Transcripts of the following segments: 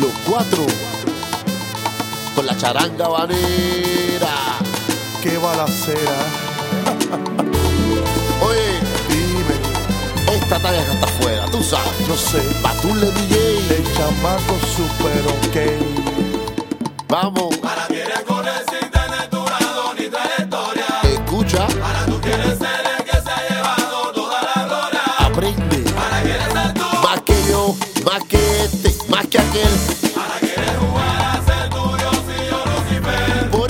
Los cuatro con la charanga banera. Qué balacera. Oye, Dime, esta talla que está afuera, tú sabes. yo sé, Batule DJ. el chamaco super ok. Vamos, Ahora quieres correr sin tener tu grado ni trayectoria. escucha, Ahora tú quieres ser el que se ha llevado toda la gloria. aprende. Ahora quieres ser tú. Más que yo, más que este, más que aquel. Ahora quieres jugar a ser tuyo si yo Lucifer. Por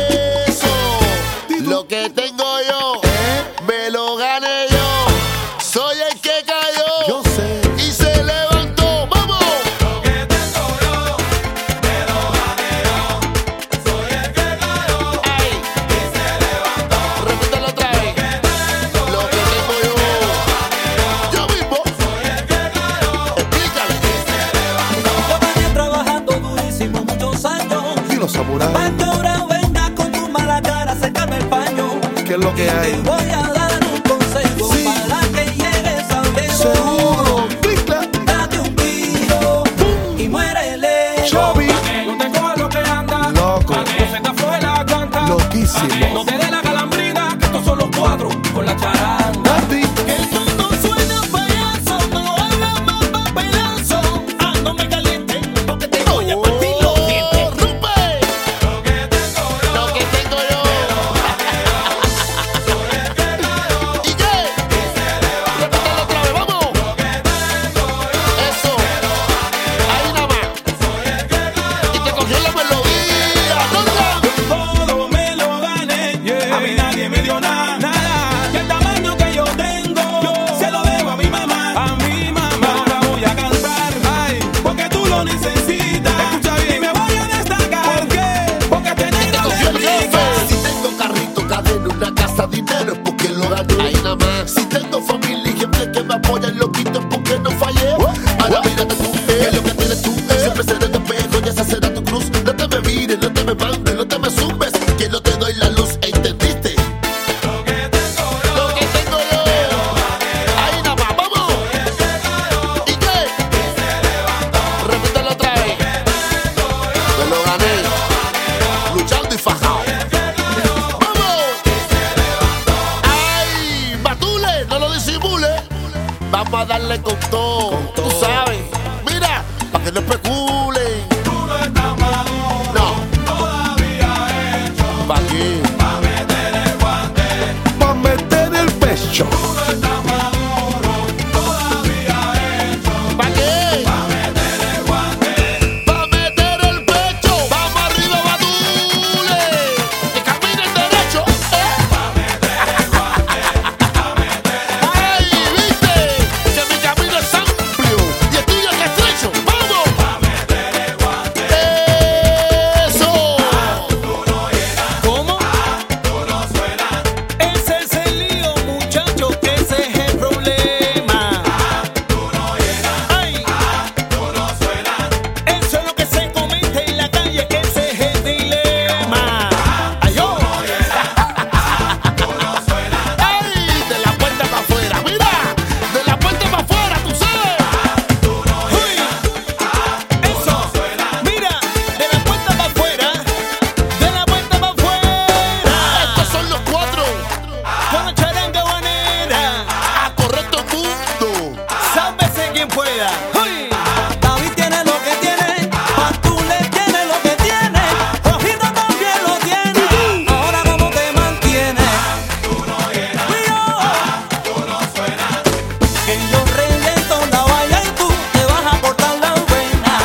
eso, lo que tengo yo, me lo gané yo. Soy el que cayó Yo sé, y se levantó. ¡Vamos! Lo que tengo yo, me lo gané yo. Soy el que cayó ¡Ay! y se levantó. Repítelo otra vez. Lo que tengo yo, yo mismo. Soy el que cayó Explícale. y se levantó. Yo venía trabajando durísimo muchos años. dilo samurai, Pa' que ahora vengas con tu mala cara, sécame el paño. ¿qué es lo que Te hay? voy a dar un consejo Sí. para que llegues a viejo. Seguro, clicla, Date un tiro y muérele. Chobi, No te cojas lo que anda. loco, No se te fue la cuanta. loquísimo. No te dé la calambrina, que estos son los cuatro con la charanga. Nati, Que el mundo suena payaso, no hagas más papelazo. Ah, no me calientes, porque te voy a partir los dientes. ¡Rumpe! Lo que tengo yo, Lo que tengo yo. ¿Y qué? Repítelo otra vez, vamos. Eso. Ahí nada más. Y te cogió la melodía. ¡Tonta! todo me lo gané. A mí nadie me dio nada. Y el tamaño que yo tengo, se lo debo a mi mamá. A mi mamá. Ahora voy a cantar, ay, porque tú lo necesitas. Escucha bien. Y me voy a destacar. ¿Por qué? Porque tener Te cogió el jefe. Si tengo carrito, cadena, una casa, dinero, es porque lo gané. Ahí nada más. Si tengo familia y gente que me apoya en lo quito, es porque no fallé. Ahora mírate tú, que es lo que tienes tú. Siempre seré tu espejo y esa será tu cruz. No te me mires, no te me mandes, no te me zumbes, que no te doy la luz, ¿entendiste? lo que tengo yo. Lo que tengo yo. Ahí nada más, vamos. ¿Y qué? Repítelo otra vez. Me lo gané. Luchando y fajado. ¡Vamos! ¡Ay! Batule, no lo disimule. Vamos a darle con todo. Tú sabes. Mira, para que no especulen. Tú no estás maduro, No, todavía hecho. ¿para qué? Pa' meter el guante. pa' meter el pecho. Tú no estás maduro, todavía hecho. ¿Para qué? Pa' meter el guante. ¡Va a meter el pecho! ¡Vamos arriba, Batule! ¡Que camine el derecho! ¡Ay, viste! ¡Que mi camino es amplio y el tuyo es estrecho! ¡Vamos! ¡Eso! ¿Cómo? Ese es el lío, muchacho, que ese es el problema. Ay, eso es lo que se comenta en la calle, que ese es el dilema. Ay, yo. ¡Ay! De la puerta para afuera, mira, de la puerta para afuera, tú sabes. Uy, eso. Mira, de la puerta para afuera, de la puerta para afuera. Estos son los cuatro Con la charanga banera, a correr todo el mundo. sálvese quien pueda. Uy, David tiene lo que tiene, Batule tiene lo que tiene, Rojito también lo tiene. Ahora cómo te mantienes. Que yo reviento la valla y tú te vas a cortar la vena.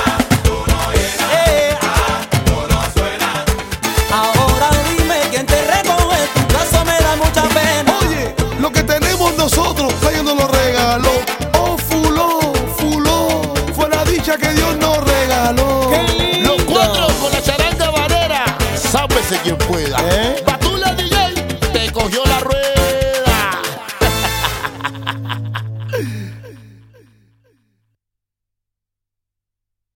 Ahora dime quién te recoge, tu caso me da mucha pena. Oye, lo que tenemos nosotros, Dios nos lo regaló. Oh, fuló, fuló, fue la dicha que Dios nos regaló. ¡Qué lindo! Los cuatro con la charanga banera, sábese quien pueda. ¿Eh? Batula DJ te cogió la rueda.